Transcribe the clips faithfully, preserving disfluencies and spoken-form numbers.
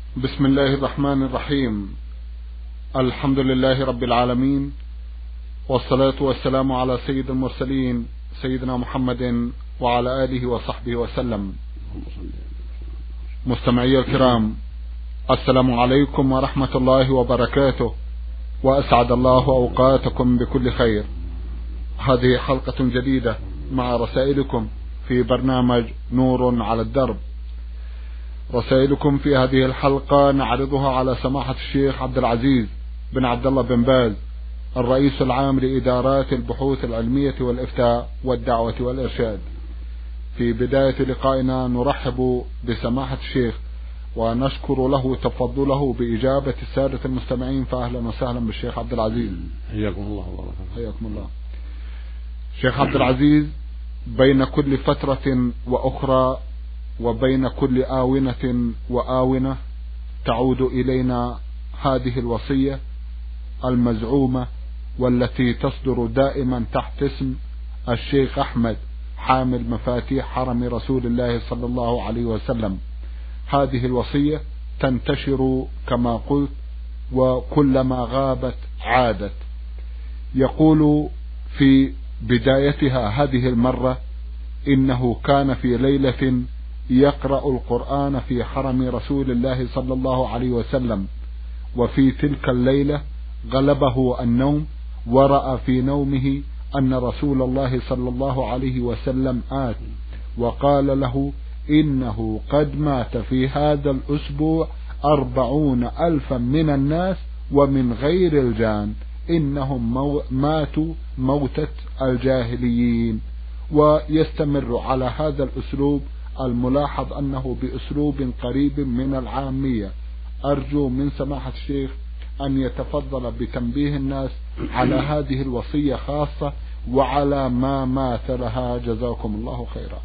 بسم الله الرحمن الرحيم. الحمد لله رب العالمين، والصلاة والسلام على سيد المرسلين سيدنا محمد وعلى آله وصحبه وسلم. مستمعي الكرام، السلام عليكم ورحمة الله وبركاته، وأسعد الله أوقاتكم بكل خير. هذه حلقة جديدة مع رسائلكم في برنامج نور على الدرب. رسائلكم في هذه الحلقة نعرضها على سماحة الشيخ عبد العزيز بن عبد الله بن باز، الرئيس العام لإدارات البحوث العلمية والإفتاء والدعوة والإرشاد. في بداية لقائنا نرحب بسماحة الشيخ ونشكر له تفضله بإجابة السادة المستمعين، فأهلا وسهلا بالشيخ عبد العزيز. حياكم الله وبارك فيكم. حياكم الله. شيخ عبد العزيز، بين كل فترة وأخرى وبين كل آونة وآونة تعود إلينا هذه الوصية المزعومة والتي تصدر دائما تحت اسم الشيخ أحمد حامل مفاتيح حرم رسول الله صلى الله عليه وسلم. هذه الوصية تنتشر كما قلت، وكلما غابت عادت. يقول في بدايتها هذه المرة: إنه كان في ليلة يقرأ القرآن في حرم رسول الله صلى الله عليه وسلم، وفي تلك الليلة غلبه النوم، ورأى في نومه أن رسول الله صلى الله عليه وسلم آت وقال له: إنه قد مات في هذا الأسبوع أربعون ألفا من الناس ومن غير الجان، إنهم مو ماتوا موتة الجاهليين. ويستمر على هذا الأسلوب الملاحظ أنه بأسلوب قريب من العامية. أرجو من سماحة الشيخ أن يتفضل بتنبيه الناس على هذه الوصية خاصة وعلى ما ماثلها، جزاكم الله خيرا.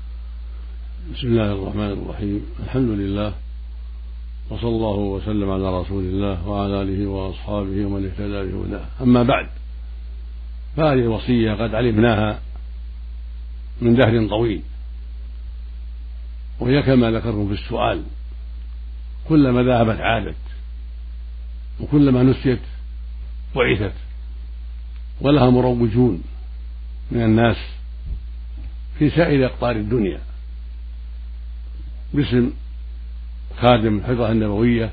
بسم الله الرحمن الرحيم. الحمد لله، وصلى الله وسلم على رسول الله وعلى آله وأصحابه ومن اهتدى بهداه. أما بعد، فهذه الوصية قد علمناها من دهر طويل، وهي كما ذكرتم في السؤال: كلما ذهبت عادت، وكلما نسيت بعثت، ولها مروجون من الناس في سائر أقطار الدنيا باسم خادم الحجرة النبوية،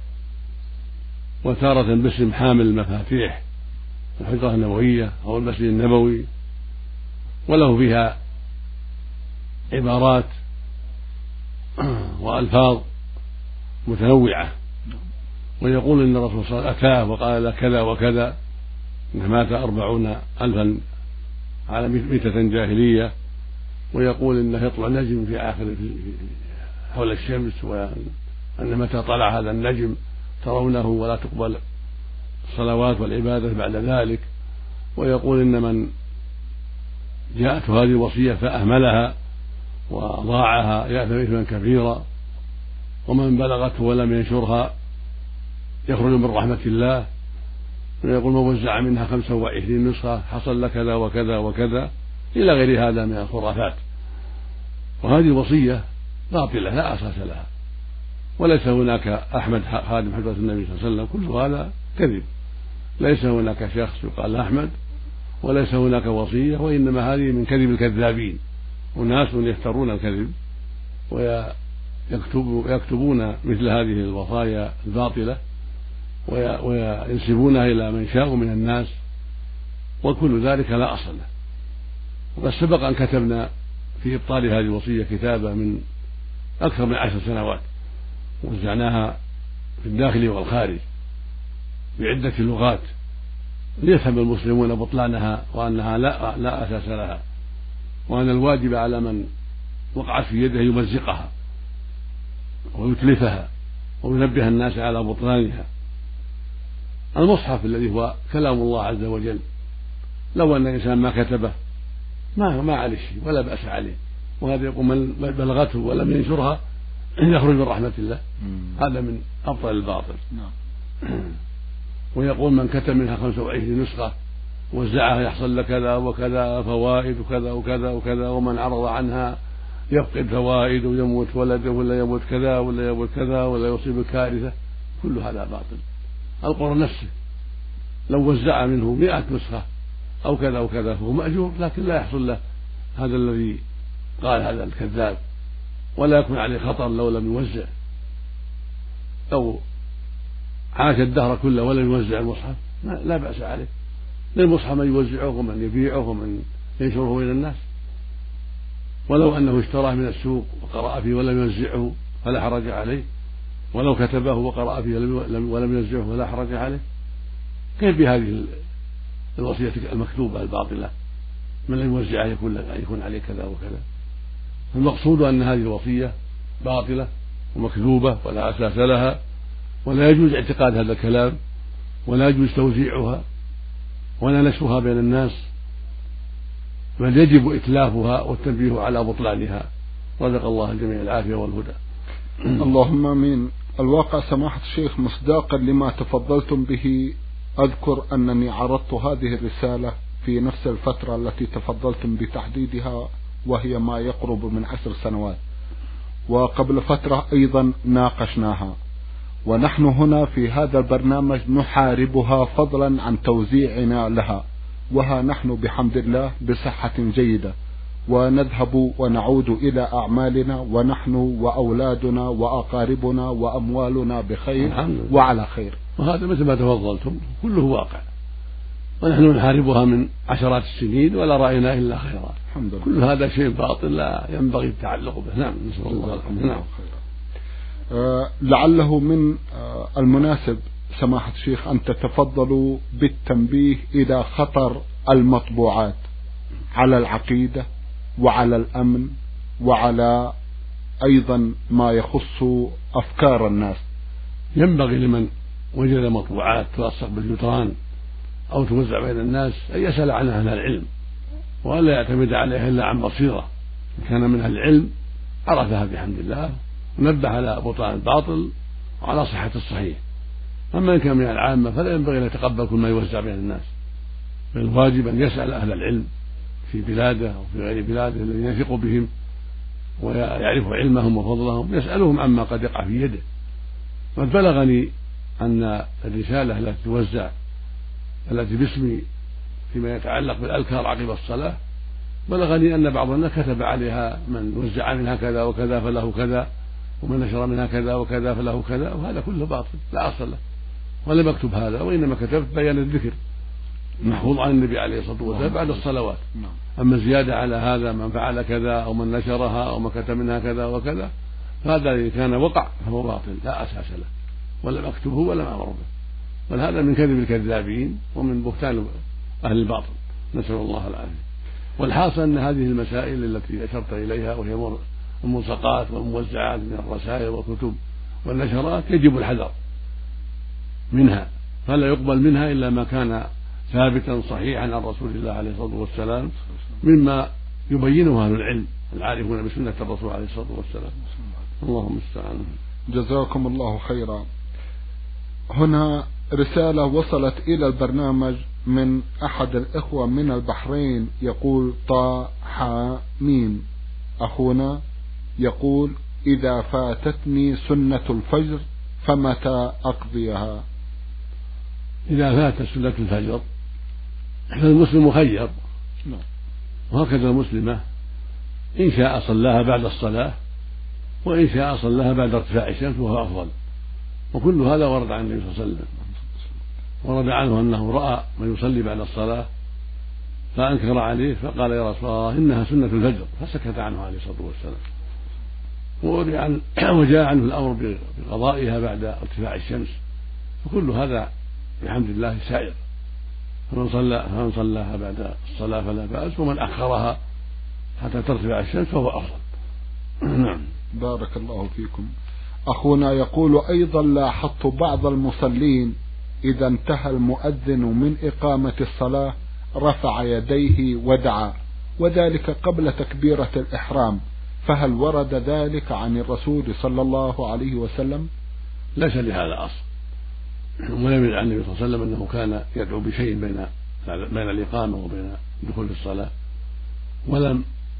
وتارة باسم حامل مفاتيح الحجرة النبوية أو المسجد النبوي، وله فيها عبارات وألفاظ متنوعة. ويقول إن الرسول صلى الله عليه وسلم أتاه وقال له كذا وكذا، إنه مات أربعون ألفا على ميتة جاهلية. ويقول إنه يطلع نجم في آخر حول الشمس، وأن متى طلع هذا النجم ترونه ولا تقبل الصلوات والعبادة بعد ذلك. ويقول إن من جاءته هذه الوصية فأهملها وأضاعها يأثم إثما كبيرا، ومن بلغته ولم ينشرها يخرج من رحمة الله. ويقول: من وزع منها خمسة وعشرين نسخة حصل له كذا وكذا وكذا، إلى غير هذا من الخرافات. وهذه الوصية باطلة لا أساس لها، وليس هناك أحمد خادم حجرة النبي صلى الله عليه وسلم، كل هذا كذب. ليس هناك شخص يقال أحمد، وليس هناك وصية، وإنما هذه من كذب الكذابين، وناس يفترون الكذب ويكتبون مثل هذه الوصايا الباطلة وينسبونها إلى من شاءوا من الناس، وكل ذلك لا أصل له. وقد سبق أن كتبنا في إبطال هذه الوصية كتابة من أكثر من عشر سنوات، ووزعناها في الداخل والخارج بعدة لغات ليفهم المسلمون بطلانها، وأنها لا, لا أساس لها، وأن الواجب على من وقعت في يده يمزقها ويتلفها وينبه الناس على بطلانها. المصحف الذي هو كلام الله عز وجل، لو أن الإنسان ما كتبه ما ما عليه شيء ولا بأس عليه، وهذا يقول من بلغته ولم ينشرها يخرج من رحمة الله. هذا من أبطل الباطل. ويقول: من كتب منها خمسة وعشرين نسخة وزعها يحصل له كذا وكذا فوائد وكذا وكذا وكذا، ومن عرض عنها يفقد فوائد ويموت ولده ولا يموت كذا ولا يموت كذا ولا يصيب كارثة، كل هذا باطل. القرآن نفسه لو وزع منه مئة نسخة أو كذا أو كذا فهو مأجور، لكن لا يحصل له هذا الذي قال هذا الكذاب، ولا يكون عليه خطر لو لم يوزع. لو عاش الدهر كله ولم يوزع المصحف لا بأس عليه، للمصحف من يوزعه ومن يبيعه ومن ينشره إلى الناس. ولو أنه اشتراه من السوق وقرأ فيه ولم يوزعه فلا حرج عليه، ولو كتبه وقرأ فيه ولم يوزعه فلا حرج عليه. كيف بهذه الوصية المكتوبة الباطلة من لم يوزعها يكون يكون عليه كذا وكذا؟ المقصود أن هذه الوصية باطلة ومكذوبة ولا أساس لها، ولا يجوز اعتقاد هذا الكلام، ولا يجوز توزيعها ولا نشرها بين الناس، بل يجب إتلافها والتنبيه على بطلانها. رزق الله الجميع العافية والهدى. اللهم آمين. الواقع سماحة الشيخ مصداقا لما تفضلتم به، أذكر أنني عرضت هذه الرسالة في نفس الفترة التي تفضلتم بتحديدها، وهي ما يقرب من عشر سنوات، وقبل فترة أيضا ناقشناها، ونحن هنا في هذا البرنامج نحاربها فضلا عن توزيعنا لها، وها نحن بحمد الله بصحة جيدة، ونذهب ونعود إلى أعمالنا ونحن وأولادنا وأقاربنا وأموالنا بخير وعلى خير. وهذا مثل ما تفضلتم كله واقع، ونحن نحاربها من عشرات السنين ولا رأينا إلا خيرا. الحمد لله. كل هذا شيء باطل لا ينبغي التعلق به. نعم، نسأل الله الحمد. نعم. آه لعله من آه المناسب سماحة الشيخ أن تتفضلوا بالتنبيه إلى خطر المطبوعات على العقيدة وعلى الأمن وعلى أيضا ما يخص أفكار الناس. ينبغي لمن وجد مطبوعات تلصق بالجدران أو توزع بين الناس أن يسأل عنها أهل العلم، ولا يعتمد عليها إلا عن بصيرة. إن كان من أهل العلم عرفها بحمد الله ونبه على بطلان الباطل وعلى صحة الصحيح. أما إن كان من العامة فلا ينبغي أن يتقبل كل ما يوزع بين الناس، بل الواجب أن يسأل أهل العلم في بلاده أو في غير بلاده الذين يثق بهم ويعرف علمهم وفضلهم، يسألهم عما قد يقع في يده. قد بلغني أن الرسالة التي توزع التي باسمي فيما يتعلق بالأذكار عقب الصلاة، بلغني أن بعض الناس كتب عليها من وزع منها كذا وكذا فله كذا، ومن نشر منها كذا وكذا فله كذا، وهذا كله باطل لا أصل له. ولم أكتب هذا، وإنما كتبت بيان الذكر محفوظ عن النبي عليه الصلاة والسلام بعد الصلوات. أما زيادة على هذا من فعل كذا أو من نشرها أو من كتب منها كذا وكذا، فهذا إذا كان وقع فهو باطل لا أساس له، ولم أكتبه ولم أمر به، بل هذا من كذب الكذابين ومن بهتان أهل الباطل، نسأل الله العافية. والحاصل أن هذه المسائل التي أشرت إليها وهي الملصقات والموزعات من الرسائل والكتب والنشرات يجب الحذر منها، فلا يقبل منها إلا ما كان ثابتا صحيحا عن رسول الله عليه الصلاة والسلام مما يبينه أهل العلم العارفون بسنة الرسول عليه الصلاة والسلام. اللهم استعان. جزاكم الله خيرا. هنا رسالة وصلت إلى البرنامج من أحد الإخوة من البحرين، يقول طا حا ميم. أخونا يقول: إذا فاتتني سنة الفجر فمتى أقضيها؟ إذا فات سنة الفجر فالمسلم مخير، وهكذا المسلمة إن شاء صلاها بعد الصلاة وإن شاء صلاها بعد ارتفاع الشمس وهو أفضل. وكل هذا ورد عن النبي صلى الله عليه وسلم، ورد عنه أنه رأى من يصلي بعد الصلاة فأنكر عليه فقال: يا رسول الله إنها سنة الفجر، فسكت عنه عليه الصلاة والسلام. وجاء عنه الأمر بقضائها بعد ارتفاع الشمس، وكل هذا بحمد الله سائر، فمن صلى فمن صلاها بعد الصلاة فلا بأس، ومن أخرها حتى ترتفع الشمس فهو أفضل. نعم. بارك الله فيكم. أخونا يقول أيضا: لاحظت بعض المصلين إذا انتهى المؤذن من إقامة الصلاة رفع يديه ودعا، وذلك قبل تكبيرة الإحرام، فهل ورد ذلك عن الرسول صلى الله عليه وسلم؟ ليس لهذا أصل، ولم يرد عن النبي صلى الله عليه وسلم أنه كان يدعو بشيء بين بين الإقامة وبين دخول الصلاة، ولم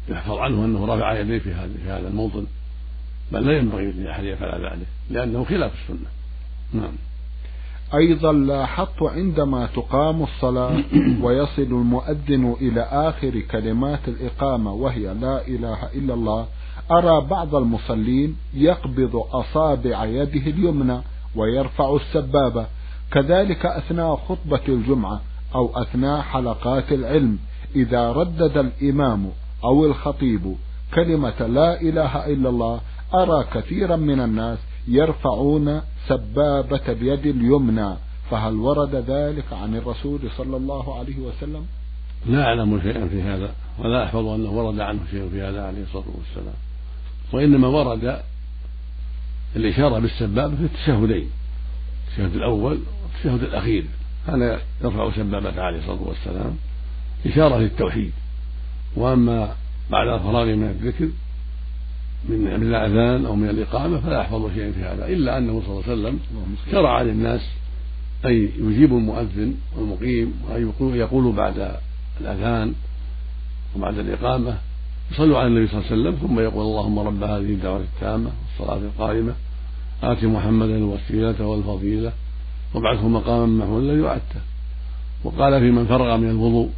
يحفظ عنه أنه رفع يديه في هذا الموطن، بل لا ينبغي لأحد يفعل ذلك لأنه خلاف السنة. نعم. أيضا لاحظت عندما تقام الصلاة ويصل المؤذن إلى آخر كلمات الإقامة وهي لا إله إلا الله، أرى بعض المصلين يقبض أصابع يده اليمنى ويرفع السبابة، كذلك أثناء خطبة الجمعة أو أثناء حلقات العلم إذا ردد الإمام أو الخطيب كلمة لا إله إلا الله، أرى كثيرا من الناس يرفعون سبابة اليد اليمنى، فهل ورد ذلك عن الرسول صلى الله عليه وسلم؟ لا أعلم شيئا في هذا، ولا أحفظ أنه ورد عنه شيء في هذا عليه الصلاة والسلام، وإنما ورد الإشارة بالسبابة في التشهدين، التشهد الأول والتشهد الأخير، هذا يرفع سبابته عليه الصلاة والسلام إشارة للتوحيد. وأما بعد الفراغ من الذكر من الأذان أو من الإقامة فلا يحفظ شيئا في هذا، إلا أنه صلى الله عليه وسلم شرع للناس أن يجيبوا المؤذن والمقيم وأن يقولوا بعد الأذان وبعد الإقامة يصلوا على النبي صلى الله عليه وسلم، ثم يقول اللهم رب هذه الدعوة التامة والصلاة القائمة آت محمدا الوسيلة والفضيلة وابعثه مقاما محمودا يؤته. وقال في من فرغ من الوضوء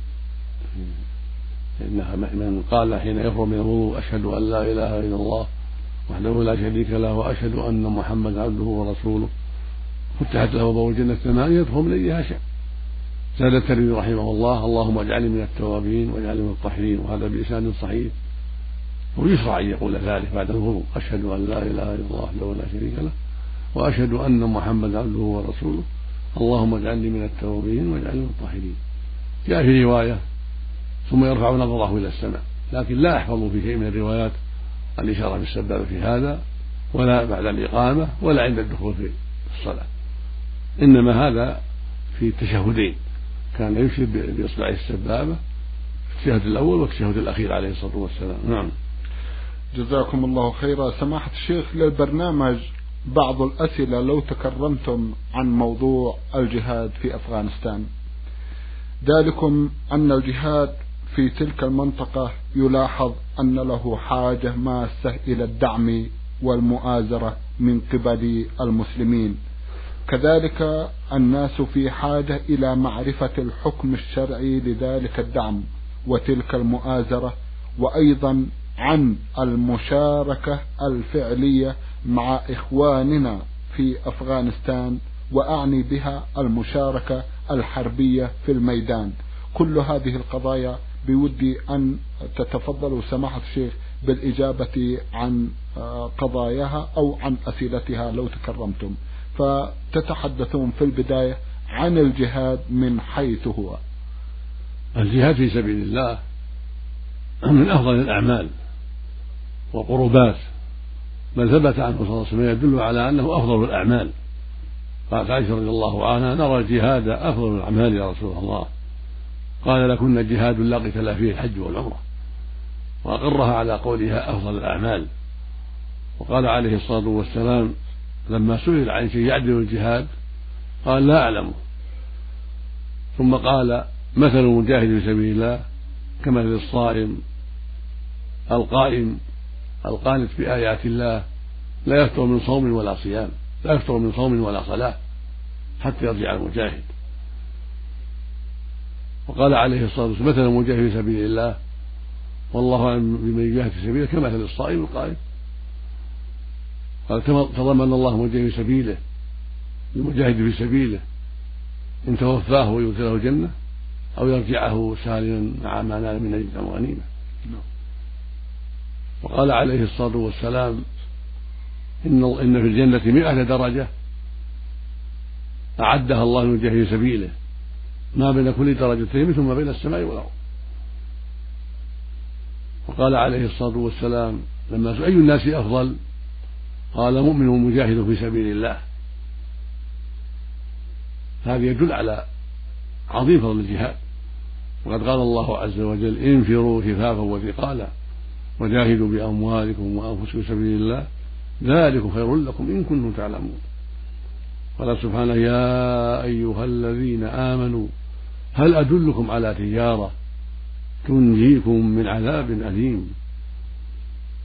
إنها من قال حين يفرغ من الوضوء أشهد أن لا إله إلا الله وحده لا شريك له وأشهد أن محمدا عبده ورسوله فتحت له أبواب الجنة ثمانية يدخل من أيها شاء. زاد الترمذي رحمه الله اللهم اجعلني من التوابين واجعلني من الطاهرين، وهذا بإسناد صحيح. ويشرع أن يقول ذلك بعد الوضوء أشهد أن لا إله إلا الله وحده لا شريك له وأشهد أن محمدا عبده ورسوله اللهم اجعلني من التوابين واجعلني من الطاهرين. جاء في رواية ثم يرفع نظره إلى السماء، لكن لا يحفظ في شيء من الروايات الإشارة بالسبابة في هذا، ولا بعد الإقامة ولا عند الدخول في الصلاة، إنما هذا في التشهدين كان يشير بإصبع السبابة في التشهد الأول والتشهد الأخير عليه الصلاة والسلام. نعم. جزاكم الله خيرا. سماحة الشيخ، للبرنامج بعض الأسئلة لو تكرمتم عن موضوع الجهاد في أفغانستان. ذلكم أن الجهاد في تلك المنطقة يلاحظ أن له حاجة ماسة إلى الدعم والمؤازرة من قبل المسلمين، كذلك الناس في حاجة إلى معرفة الحكم الشرعي لذلك الدعم وتلك المؤازرة، وأيضا عن المشاركة الفعلية مع إخواننا في أفغانستان، وأعني بها المشاركة الحربية في الميدان. كل هذه القضايا بودي أن تتفضلوا سماحة الشيخ بالإجابة عن قضاياها أو عن أسئلتها لو تكرمتم، فتتحدثون في البداية عن الجهاد من حيث هو. الجهاد في سبيل الله من أفضل الأعمال وقربات، بل ثبت عنه صلى الله عليه وسلم يدل على أنه أفضل الأعمال. قالت عائشة رضي الله عنها نرى الجهاد أفضل الأعمال يا رسول الله، قال لكن الجهاد لا قتال فيه الحج والعمرة، وأقرها على قولها أفضل الأعمال. وقال عليه الصلاة والسلام لما سئل عن شيء يعدل الجهاد قال لا أعلمه، ثم قال مثل المجاهد في سبيل الله كمثل الصائم القائم القانت بآيات الله لا يفتر من صوم ولا صيام لا يفتر من صوم ولا صلاة حتى يرجع المجاهد. وقال عليه الصلاة والسلام مثل المجاهد في سبيل الله والله أعلم بمن يجاهد في سبيله كمثل الصائم القائم. قال تضمن الله مجاهد في سبيله المجاهد في سبيله إن توفاه ويدخله الجنة أو يرجعه سالما مع ما نال من أجر وغنيمة. وقال عليه الصلاة والسلام إن إن في الجنة مئة درجة أعدها الله للمجاهد في سبيله ما بين كل درجتين مثل ما بين السماء والأرض. وقال عليه الصلاة والسلام لما سئل أي الناس أفضل قال مؤمن مجاهد في سبيل الله. هذا يدل على عظيم فضل الجهاد. وقد قال الله عز وجل انفروا خفافا وثقالا وجاهدوا بأموالكم وأنفسكم في سبيل الله ذلكم خير لكم إن كنتم تعلمون. قال سبحانه يا أيها الذين آمنوا هل أدلكم على تجارة تنجيكم من عذاب أليم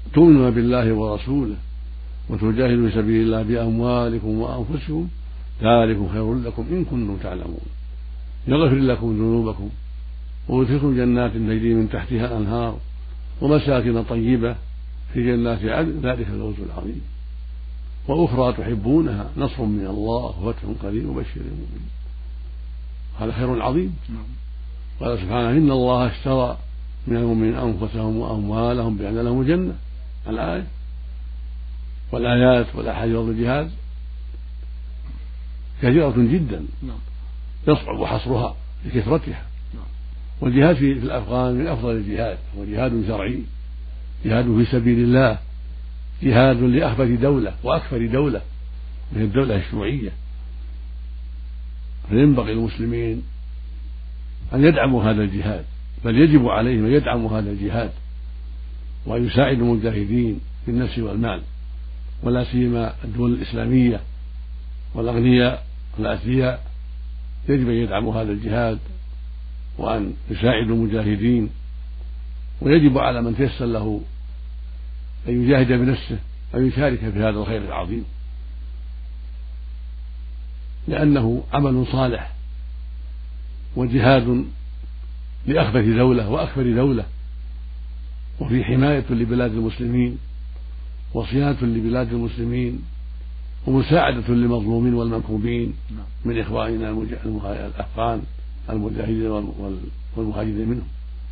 تؤمنون بالله ورسوله وتجاهدوا في سبيل الله بأموالكم وأنفسكم ذلكم خير لكم إن كنتم تعلمون يغفر لكم ذنوبكم ويدخلكم جنات تجري من تحتها الأنهار ومساكن طيبة في جنات عدن ذلك الفوز العظيم وأخرى تحبونها نصر من الله وفتح قريب وبشر المؤمنين هذا خير عظيم. قال سبحانه إن الله اشترى من المؤمنين أنفسهم وأموالهم بأن لهم الجنة الآية والآيات والأحاديث والجهاد كثيرة جدا يصعب حصرها لكثرتها. والجهاد في الأفغان من أفضل الجهاد هو جهاد شرعي جهاد في سبيل الله جهاد لأخبث دولة وأكثر دولة من الدولة الشيوعية فينبغي المسلمين أن يدعموا هذا الجهاد بل يجب عليهم أن يدعموا هذا الجهاد وأن يساعدوا المجاهدين بالنفس والمال ولا سيما الدول الإسلامية والأغنياء والأثرياء يجب أن يدعموا هذا الجهاد وأن يساعدوا المجاهدين ويجب على من تيسر له أن يجاهد بنفسه أن يشارك في هذا الخير العظيم لأنه عمل صالح وجهاد لأخبث دولة وأكبر دولة وفي حماية لبلاد المسلمين وصيانة لبلاد المسلمين ومساعدة للمظلومين والمنكوبين من إخواننا الأفغان المجاهدين والمهاجرين منهم.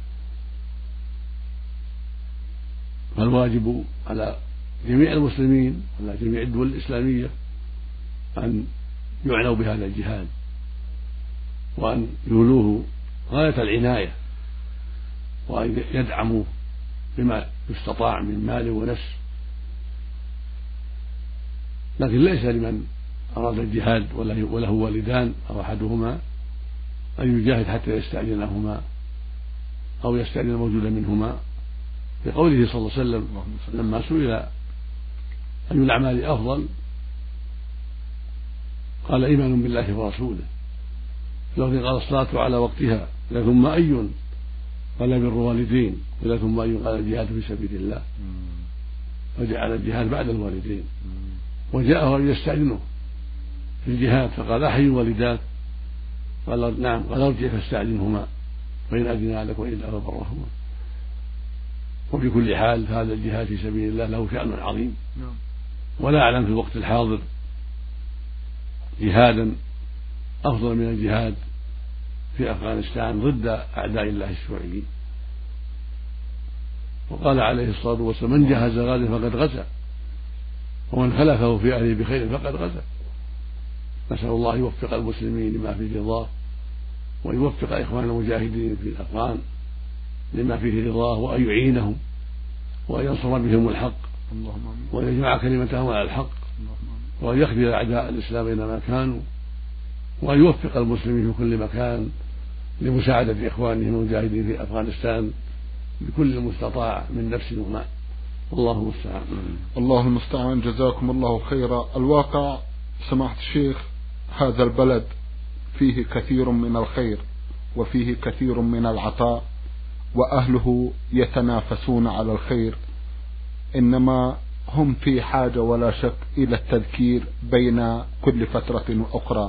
فالواجب على جميع المسلمين وعلى جميع الدول الإسلامية أن يعنوا بهذا الجهاد وأن يولوه غاية العناية وأن يدعموا بما يستطاع من مال ونفس لكن ليس لمن أراد الجهاد وله والدان أو أحدهما أن يجاهد حتى يستأذنهما أو يستأذن الموجود منهما بقوله صلى الله عليه وسلم لما سئل أي الأعمال أفضل قال إيمان بالله ورسوله لو قال الصلاة على وقتها ثم أي قال بر والدين ثم أي قال الجهاد في سبيل الله وجعل الجهاد بعد الوالدين وجاءه أن يستأذنه في الجهاد فقال أحي والداك قال نعم قال ارجع فاستأذنهما فإن أذنا لك وإلا فبرهما. وفي كل حال هذا الجهاد في سبيل الله له شأن عظيم ولا أعلم في الوقت الحاضر جهادا أفضل من الجهاد في أفغانستان ضد أعداء الله الشيوعيين. وقال عليه الصلاة والسلام من جهز غازا فقد غزا ومن خلفه في أهله بخير فقد غزا. نسأل الله يوفق المسلمين لما فيه رضاه ويوفق إخوان المجاهدين في الأفغان لما فيه رضاه وأن يعينهم وأن ينصر بهم الحق وأن يجمع كلمتهم على الحق وأن يخذل أعداء الإسلام أينما كانوا وأن يوفق المسلمين في كل مكان لمساعدة إخوانهم المجاهدين في أفغانستان بكل المستطاع من نفس ومال. الله المستعان. الله المستعان. جزاكم الله خيرا. الواقع سماحة الشيخ هذا البلد فيه كثير من الخير وفيه كثير من العطاء وأهله يتنافسون على الخير إنما هم في حاجة ولا شك إلى التذكير بين كل فترة وأخرى.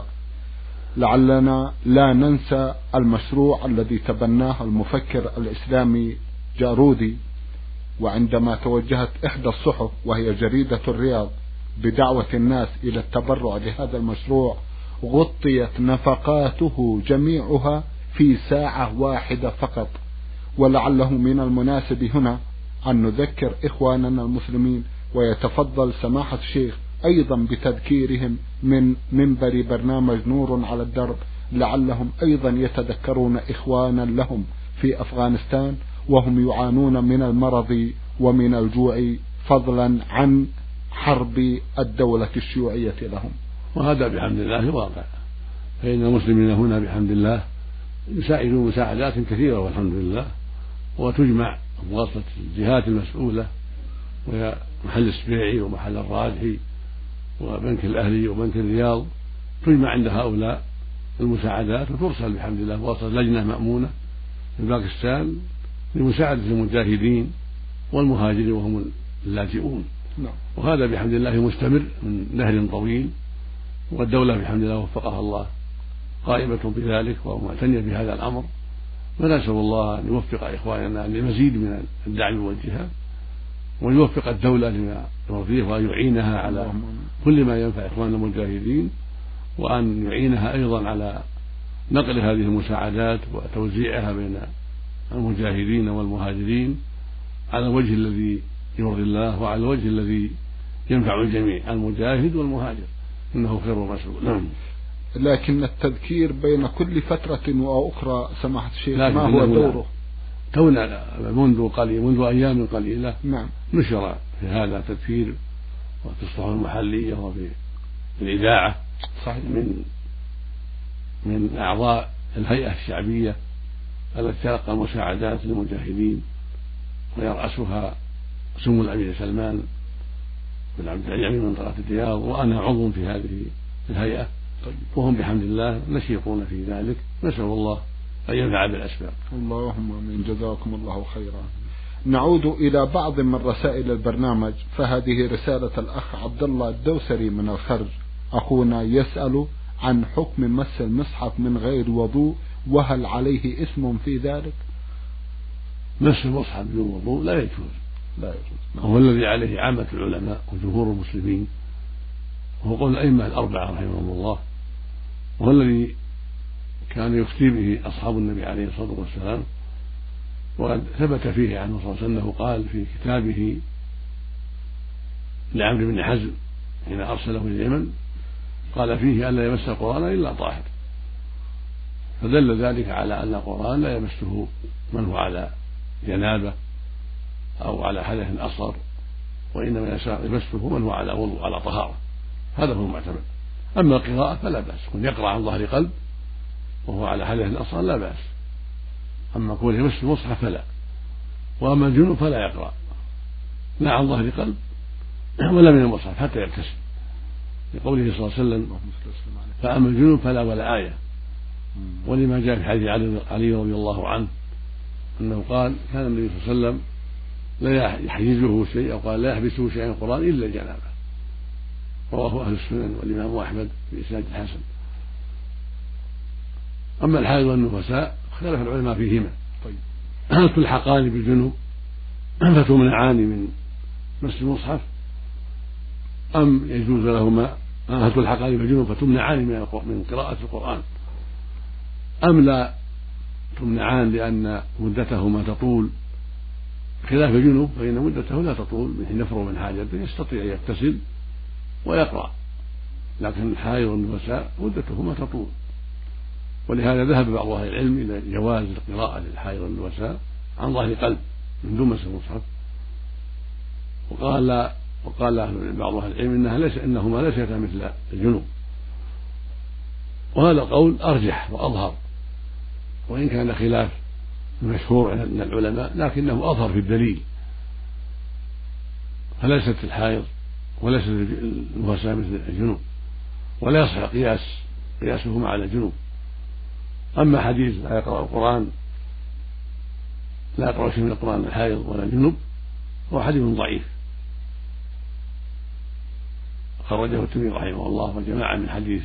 لعلنا لا ننسى المشروع الذي تبناه المفكر الإسلامي جارودي وعندما توجهت إحدى الصحف وهي جريدة الرياض بدعوة الناس إلى التبرع لهذا المشروع غطيت نفقاته جميعها في ساعة واحدة فقط. ولعله من المناسب هنا أن نذكر إخواننا المسلمين ويتفضل سماحة الشيخ أيضا بتذكيرهم من منبر برنامج نور على الدرب لعلهم أيضا يتذكرون إخوانا لهم في أفغانستان وهم يعانون من المرض ومن الجوع فضلا عن حرب الدولة الشيوعية لهم. وهذا بحمد الله واقع فإن المسلمين هنا بحمد الله يساعدون مساعدات كثيرة والحمد لله وتجمع بواسطة الجهات المسؤولة وهي محل السبيعي ومحل الراجحي وبنك الأهلي وبنك الرياض تجمع عند هؤلاء المساعدات وترسل بحمد الله بواسطة لجنة مأمونة في باكستان لمساعدة المجاهدين والمهاجرين وهم اللاجئون. نعم. وهذا بحمد الله مستمر من نهر طويل، والدولة بحمد الله وفقها الله قائمة بذلك ومعتنية بهذا الأمر، فنسأل الله أن يوفق إخواننا لمزيد من الدعم والجهاد، ويوفق الدولة لما يرضيه، وأن يعينها على كل ما ينفع إخواننا المجاهدين، وأن يعينها أيضا على نقل هذه المساعدات وتوزيعها بين المجاهدين والمهاجرين على الوجه الذي يرضي الله وعلى الوجه الذي ينفع الجميع، المجاهد والمهاجر، إنه خير مسؤول. نعم. لكن التذكير بين كل فترة وأخرى سماحة الشيخ ما هو دوره؟ تونا منذ قليل منذ أيام قليلة نعم نشر في هذا تذكير وفي الصحف المحلية وفي الإذاعة صحيح. من من أعضاء الهيئة الشعبية التي تلقى المساعدات للمجاهدين، ويرأسها سمو الأمير سلمان بن عبد العزيز من منطقة الرياض، وأنا عضو في هذه الهيئة، وهم بحمد الله نشيطون في ذلك، نسأل الله أن ينفع بالأسباب. اللهم آمين، جزاكم الله خيرا. نعود إلى بعض من رسائل البرنامج، فهذه رسالة الأخ عبد الله الدوسري من الخرج، أخونا يسأل عن حكم مس المصحف من غير وضوء، وهل عليه اسم في ذلك؟ مس المصحف بدون وضوء لا يجوز، لا يجوز. وهو الذي عليه عامة العلماء وجمهور المسلمين، وهو قول الأئمة الأربعة رحمهم الله، وهو الذي كان يفتي به أصحاب النبي عليه الصلاة والسلام. وقد ثبت فيه عنه صلى الله عليه وسلم أنه قال في كتابه لعمرو بن حزم حين أرسله إلى اليمن، قال فيه ألا يمس القرآن إلا طاهر، فدل ذلك على أن القرآن لا يمسه من هو على جنابة أو على حدث أصغر، وإنما يمسه من هو على وضوء على طهارة، هذا هو المعتمد. أما القراءة فلا بأس، كن يقرأ عن ظهر قلب وهو على حدث أصغر لا بأس، أما كون يمس المصحف فلا. وأما الجنوب فلا يقرأ لا عن ظهر قلب ولا من المصحف حتى يغتسل، لقوله صلى الله عليه وسلم فأما الجنوب فلا ولا آية. ولما جاء في حديث علي رضي الله عنه أنه قال كان النبي صلى الله عليه وسلم لا يحجزه شيء، أو قال لا يحبسه شيء من القرآن إلا الجنابة، رواه أهل السنن والإمام أحمد بإسناد حسن. أما الحائض والنفساء اختلف العلماء فيهما، هل تلحقان بالجنوب فتمنعان من مس المصحف، أم يجوز لهما هل تلحقان بالجنوب فتمنعان من قراءة القرآن، أم لا تمنعان لأن مدتهما تطول، خلاف الجنوب فإن مدته لا تطول، من حين يفرغ من حاجته يستطيع أن يغتسل ويقرأ، لكن الحائض والنفساء مدتهما تطول. ولهذا ذهب بعض أهل العلم إلى جواز القراءة للحائض والنفساء عن ظهر قلب من دون مس المصحف، وقال لا وقال بعض أهل العلم إنها ليس إنهما ليستا مثل الجنوب، وهذا القول أرجح وأظهر، وإن كان خلاف المشهور عند العلماء لكنه أظهر في الدليل، فليست الحائض وليست النفساء مثل الجنوب، ولا يصح قياس قياسهما على الجنوب. أما حديث لا يقرأ القرآن لا يقرأ شيء من القرآن الحائض ولا الجنوب هو حديث ضعيف، خرجه الترمذي رحمه الله وجماعة من حديث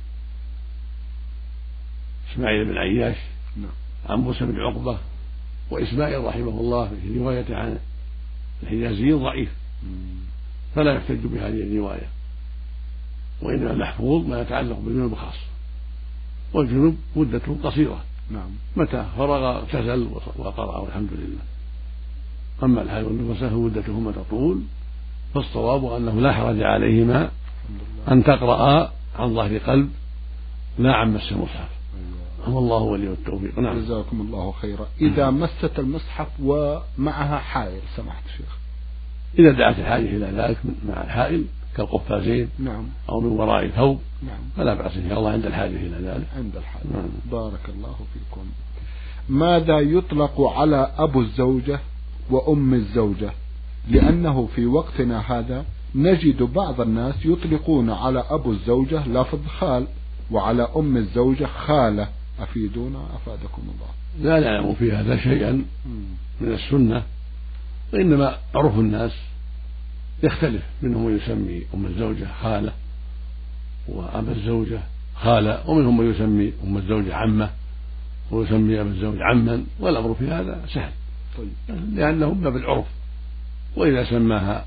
إسماعيل بن عياش عن موسى بن عقبة، وإسماعيل رحمه الله في رواية عن الحجازي ضعيف، فلا يحتج بهذه الرواية، وإنما المحفوظ ما يتعلق بالجنوب خاصة، والجنوب مدته قصيرة، نعم، متى فرغ اغتسل وقرأ والحمد لله. أما الحائض والنفساء مدتهما تطول، فالصواب أنه لا حرج عليهما أن تقرأ عن ظهر قلب لا عن مس المصحف، والله ولي التوفيق. نعم. جزاكم الله خيرا. إذا مست المصحف ومعها حائل سماحة الشيخ، إذا دعت الحاجة إلى ذلك مع الحائل كالقفازين نعم أو من وراء ثوب نعم فلا بأس إن شاء الله عند الحاجة إلى ذلك. عند الحاجة. نعم. بارك الله فيكم. ماذا يطلق على أبو الزوجة وأم الزوجة؟ لأنه في وقتنا هذا نجد بعض الناس يطلقون على أبو الزوجة لفظ خال، وعلى أم الزوجة خالة، أفيدونا أفادكم الله. لا نعلم في هذا شيئا من السنة، وإنما عرف الناس يختلف، منهم من يسمي أم الزوجة خالة وأبا الزوجة خالة، ومنهم من يسمي أم الزوجة عمة ويسمي أبا الزوج عما، والأمر في هذا سهل لأنه باب العرف، وإذا سماها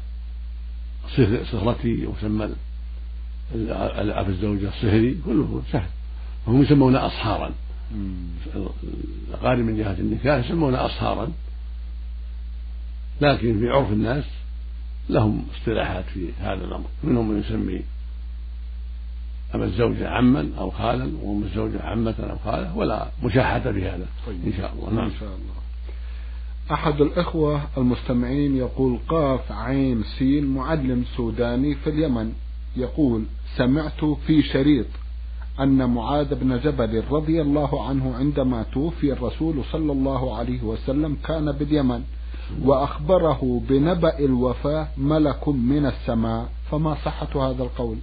صهرتي وسمى أبا الزوجة صهري كله سهل. هم يسمون أصهارا، الأقارب من جهة النكاح يسمون أصهارا، لكن في عرف الناس لهم اصطلاحات في هذا الأمر، منهم من يسمي أبا الزوجة عما أو خالا وأم الزوجة عمة أو خالة، ولا مشاحة بهذا. طيب. إن شاء الله. نعم. إن شاء الله. أحد الإخوة المستمعين يقول قاف عين سين معلم سوداني في اليمن، يقول سمعت في شريط أن معاذ بن جبل رضي الله عنه عندما توفي الرسول صلى الله عليه وسلم كان باليمن، وأخبره بنبأ الوفاة ملك من السماء، فما صحة هذا القول؟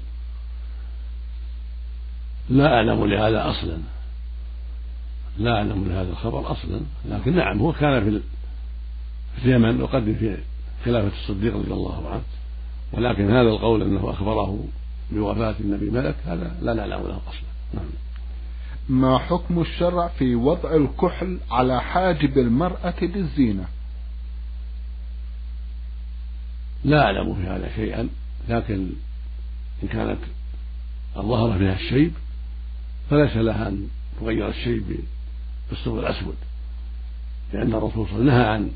لا أعلم لهذا أصلا، لا أعلم لهذا الخبر أصلا، لكن نعم هو كان في اليمن وقد في خلافة الصديق رضي الله عنه، ولكن هذا القول أنه أخبره بوفاة النبي ملك هذا لا نعلم له أصلا. نعم. ما حكم الشرع في وضع الكحل على حاجب المرأة للزينة؟ لا أعلم في هذا شيئا، لكن إن كانت الظهر فيها الشيب فليس لها أن تغير الشيب بالصبغ الأسود، لأن الرسول صلى الله عليه وسلم نهى عن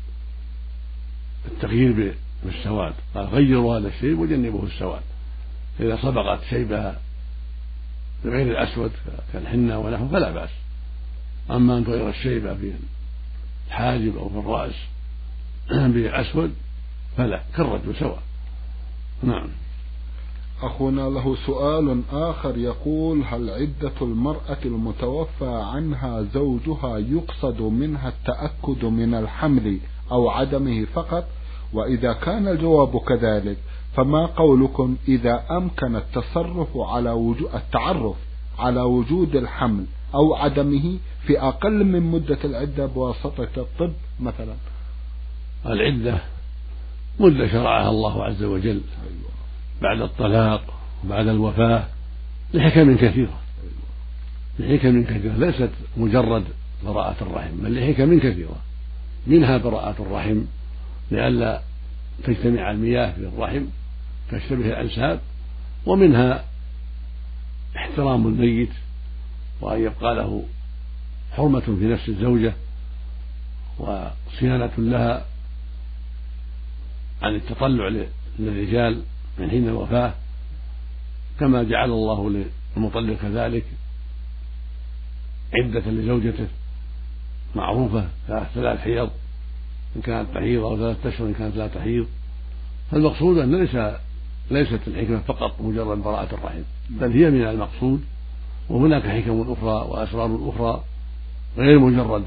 التغيير بالسواد، قال غيروا هذا الشيب وجنبوه السواد، فإذا صبغت شيبها بغير الأسود كالحنة ونحو فلا بأس، أما أن تغير الشيب في الحاجب أو في الرأس بالأسود فلا، كالرجل سواء. نعم. أخونا له سؤال آخر يقول هل عدة المرأة المتوفى عنها زوجها يقصد منها التأكد من الحمل أو عدمه فقط؟ وإذا كان الجواب كذلك فما قولكم إذا أمكن التصرف على وجود التعرف على وجود الحمل أو عدمه في أقل من مدة العدة بواسطة الطب مثلا؟ العدة مدة شرعها الله عز وجل بعد الطلاق وبعد الوفاة لحكم كثيرة، لحكم كثيرة ليست مجرد براءة الرحم، بل لحكم كثيرة، منها براءة الرحم لئلا تجتمع المياه في الرحم تشتبه الأنساب، ومنها احترام الميت وأن يبقى له حرمة في نفس الزوجة وصيانة لها عن التطلع للرجال من حين الوفاة، كما جعل الله للمطلق كذلك عدة لزوجته معروفة ثلاث حيض إن كانت تحيض أو ثلاثة أشهر إن كانت لا تحيض. فالمقصود أن ليس ليست الحكمة فقط مجرد براءة الرحم، بل هي من المقصود، وهناك حكم أخرى وأسرار أخرى غير مجرد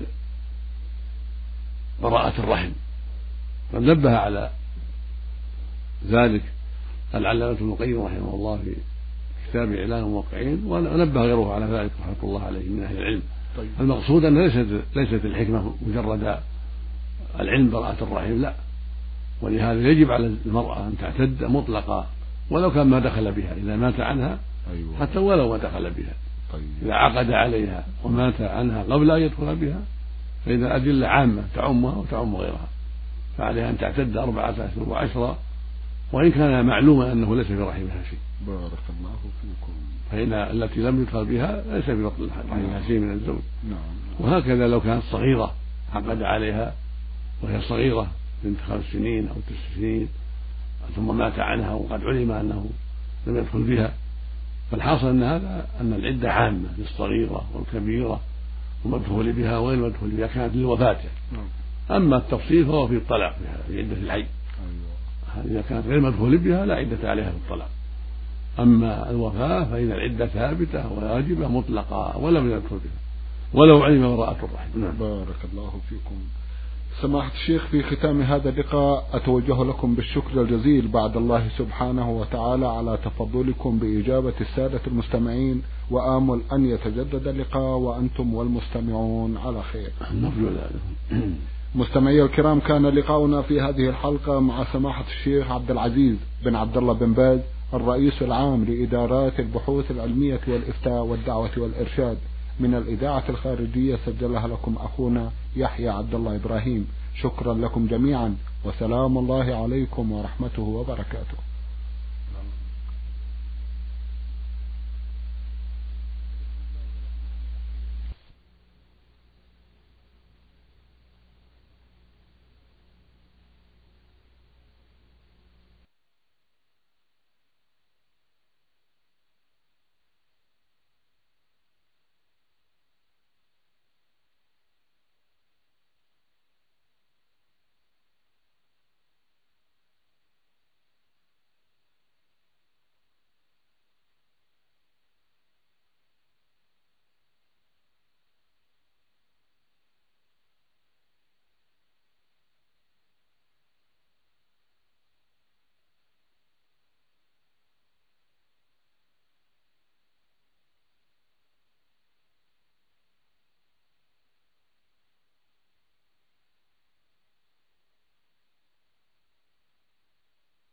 براءة الرحم. قد نبه على ذلك العلامة ابن القيم رحمه الله في كتاب إعلام الموقعين، ونبه غيره على ذلك رحمة الله عليه من أهل العلم. طيب. المقصود أن ليست ليست الحكمة مجرد العلم براءة الرحم، لا، ولهذا يجب على المرأة أن تعتد مطلقا ولو كان ما دخل بها إذا مات عنها. أيوة. حتى ولو ما دخل بها. طيب. إذا عقد عليها ومات عنها قبل أن يدخل بها فإن الأدلة عامة تعمها وتعم غيرها، فعليها أن تعتد أربعة أشهر وعشرة وإن كان معلوما أنه ليس في رحمها شيء. بارك الله فيكم. فإن التي لم يدخل بها ليس في بطن رحمها شيء من الزوج. نعم. وهكذا لو كانت صغيرة عقد عليها وهي صغيرة بنت خمس سنين أو تسع سنين ثم مات عنها وقد علم أنه لم يدخل بها، فالحاصل أن هذا أن العدة عامة للصغيرة والكبيرة ومدخول بها وغير مدخول بها كانت للوفاة. أما التفصيل فهو في الطلاق في عدة الحي. إذا كانت غير مدخول بها لا عدة عليها في الطلاق. أما الوفاة فإن العدة ثابتة وواجبة مطلقة ولم يدخل بها ولو علم براءة الرحم. نعم. بارك الله فيكم. سماحة الشيخ، في ختام هذا اللقاء أتوجه لكم بالشكر الجزيل بعد الله سبحانه وتعالى على تفضلكم بإجابة السادة المستمعين، وآمل أن يتجدد اللقاء وأنتم والمستمعون على خير. نرجو ذلك. مستمعي الكرام، كان لقاؤنا في هذه الحلقة مع سماحة الشيخ عبد العزيز بن عبد الله بن باز، الرئيس العام لإدارات البحوث العلمية والإفتاء والدعوة والإرشاد، من الإذاعة الخارجية. سجلها لكم أخونا يحيى عبد الله إبراهيم. شكرا لكم جميعا، وسلام الله عليكم ورحمته وبركاته.